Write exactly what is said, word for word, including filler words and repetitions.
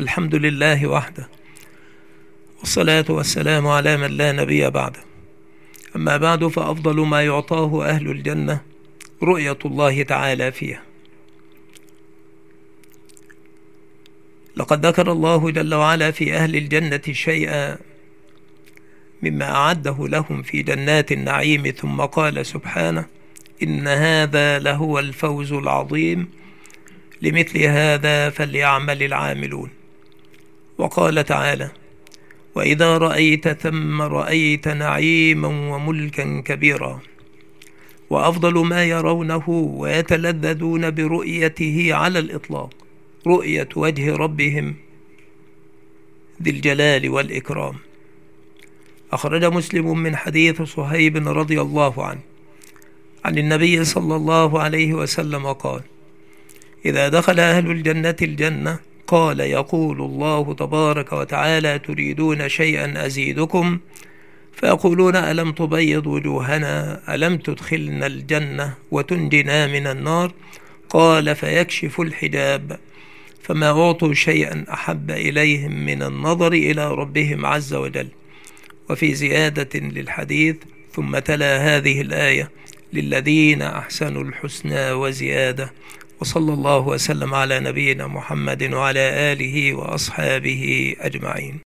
الحمد لله وحده، والصلاة والسلام على من لا نبي بعده. أما بعد، فأفضل ما يعطاه أهل الجنة رؤية الله تعالى فيها. لقد ذكر الله جل وعلا في أهل الجنة شيئا مما أعده لهم في جنات النعيم، ثم قال سبحانه: إن هذا لهو الفوز العظيم، لمثل هذا فليعمل العاملون. وقال تعالى: وإذا رأيت ثم رأيت نعيما وملكا كبيرا. وأفضل ما يرونه ويتلذذون برؤيته على الإطلاق رؤية وجه ربهم ذي الجلال والإكرام. أخرج مسلم من حديث صهيب رضي الله عنه عن النبي صلى الله عليه وسلم قال: إذا دخل أهل الجنة الجنة قال يقول الله تبارك وتعالى: تريدون شيئا أزيدكم؟ فيقولون: ألم تبيض وجوهنا؟ ألم تدخلنا الجنة وتنجنا من النار؟ قال: فيكشف الحجاب، فما أعطوا شيئا أحب إليهم من النظر إلى ربهم عز وجل. وفي زيادة للحديث: ثم تلا هذه الآية: للذين أحسنوا الحسنى وزيادة. وصلى الله وسلم على نبينا محمد وعلى آله وأصحابه أجمعين.